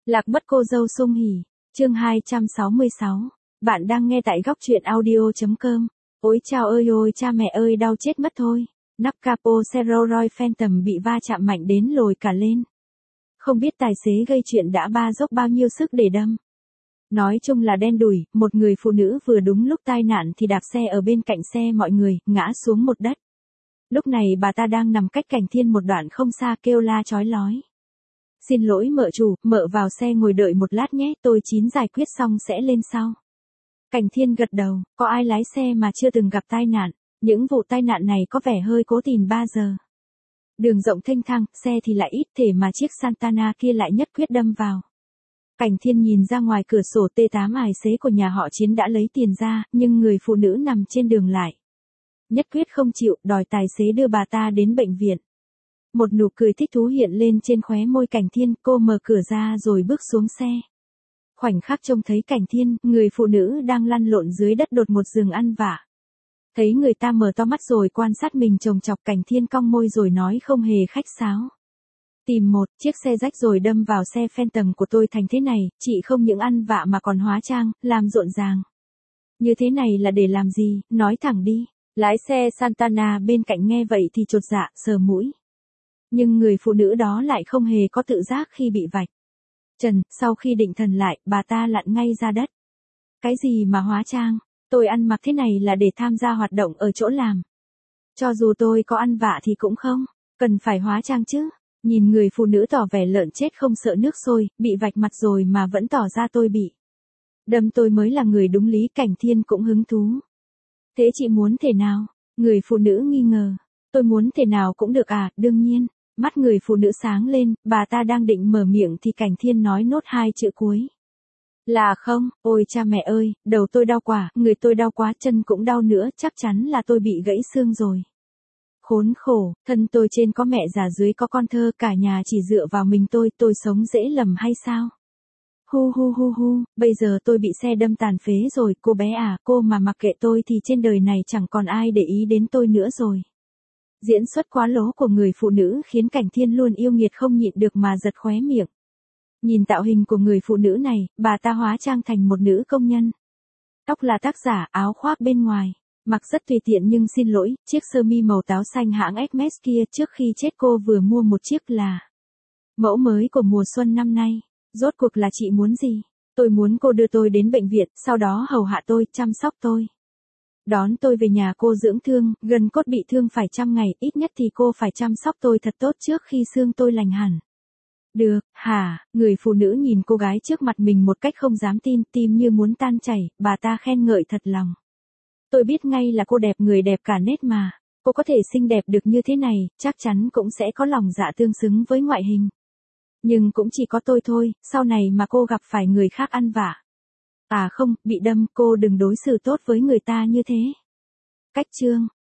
Lạc mất cô dâu sung hỉ, chương 266. Bạn đang nghe tại góc truyện audio.com. Ôi chao ơi ôi cha mẹ ơi đau chết mất thôi. Nắp capo xe Rolls Royce Phantom bị va chạm mạnh đến lồi cả lên. Không biết tài xế gây chuyện đã ba dốc bao nhiêu sức để đâm. Nói chung là đen đủi, một người phụ nữ vừa đúng lúc tai nạn thì đạp xe ở bên cạnh xe mọi người, ngã xuống một đất. Lúc này bà ta đang nằm cách Cảnh Thiên một đoạn không xa kêu la chói lói. Xin lỗi mợ chủ, mợ vào xe ngồi đợi một lát nhé, tôi chín giải quyết xong sẽ lên sau. Cảnh Thiên gật đầu, có ai lái xe mà chưa từng gặp tai nạn, những vụ tai nạn này có vẻ hơi cố tình 3 giờ. Đường rộng thênh thang, xe thì lại ít thể mà chiếc Santana kia lại nhất quyết đâm vào. Cảnh Thiên nhìn ra ngoài cửa sổ T8 tài xế của nhà họ Chiến đã lấy tiền ra, nhưng người phụ nữ nằm trên đường lại. Nhất quyết không chịu, đòi tài xế đưa bà ta đến bệnh viện. Một nụ cười thích thú hiện lên trên khóe môi Cảnh Thiên, cô mở cửa ra rồi bước xuống xe. Khoảnh khắc trông thấy Cảnh Thiên, người phụ nữ đang lăn lộn dưới đất đột một giường ăn vạ. Thấy người ta mở to mắt rồi quan sát mình chồng chọc, Cảnh Thiên cong môi rồi nói không hề khách sáo. Tìm một chiếc xe rách rồi đâm vào xe Phantom của tôi thành thế này, chị không những ăn vạ mà còn hóa trang, làm rộn ràng. Như thế này là để làm gì, nói thẳng đi. Lái xe Santana bên cạnh nghe vậy thì chột dạ, sờ mũi. Nhưng người phụ nữ đó lại không hề có tự giác khi bị vạch trần, sau khi định thần lại, bà ta lặn ngay ra đất. Cái gì mà hóa trang, tôi ăn mặc thế này là để tham gia hoạt động ở chỗ làm. Cho dù tôi có ăn vạ thì cũng không cần phải hóa trang chứ. Nhìn người phụ nữ tỏ vẻ lợn chết không sợ nước sôi, bị vạch mặt rồi mà vẫn tỏ ra tôi bị đâm tôi mới là người đúng lý. Cảnh Thiên cũng hứng thú. Thế chị muốn thế nào? Người phụ nữ nghi ngờ. Tôi muốn thế nào cũng được à, đương nhiên. Mắt người phụ nữ sáng lên, bà ta đang định mở miệng thì Cảnh Thiên nói nốt 2 chữ cuối. Là không, ôi cha mẹ ơi, đầu tôi đau quá, người tôi đau quá, chân cũng đau nữa, chắc chắn là tôi bị gãy xương rồi. Khốn khổ, thân tôi trên có mẹ già dưới có con thơ, cả nhà chỉ dựa vào mình tôi sống dễ lầm hay sao? Hu hu hu hu, bây giờ tôi bị xe đâm tàn phế rồi, cô bé à, cô mà mặc kệ tôi thì trên đời này chẳng còn ai để ý đến tôi nữa rồi. Diễn xuất quá lố của người phụ nữ khiến Cảnh Thiên luôn yêu nghiệt không nhịn được mà giật khóe miệng. Nhìn tạo hình của người phụ nữ này, bà ta hóa trang thành một nữ công nhân. Tóc là tác giả, áo khoác bên ngoài. Mặc rất tùy tiện nhưng xin lỗi, chiếc sơ mi màu táo xanh hãng Hermes kia trước khi chết cô vừa mua một chiếc là mẫu mới của mùa xuân năm nay. Rốt cuộc là chị muốn gì? Tôi muốn cô đưa tôi đến bệnh viện, sau đó hầu hạ tôi, chăm sóc tôi. Đón tôi về nhà cô dưỡng thương, gần cốt bị thương phải 100 ngày, ít nhất thì cô phải chăm sóc tôi thật tốt trước khi xương tôi lành hẳn. Được, hả? Người phụ nữ nhìn cô gái trước mặt mình một cách không dám tin, tim như muốn tan chảy, bà ta khen ngợi thật lòng. Tôi biết ngay là cô đẹp, người đẹp cả nét mà. Cô có thể xinh đẹp được như thế này, chắc chắn cũng sẽ có lòng dạ tương xứng với ngoại hình. Nhưng cũng chỉ có tôi thôi, sau này mà cô gặp phải người khác ăn vạ. À không, bị đâm, cô đừng đối xử tốt với người ta như thế. Cách chương.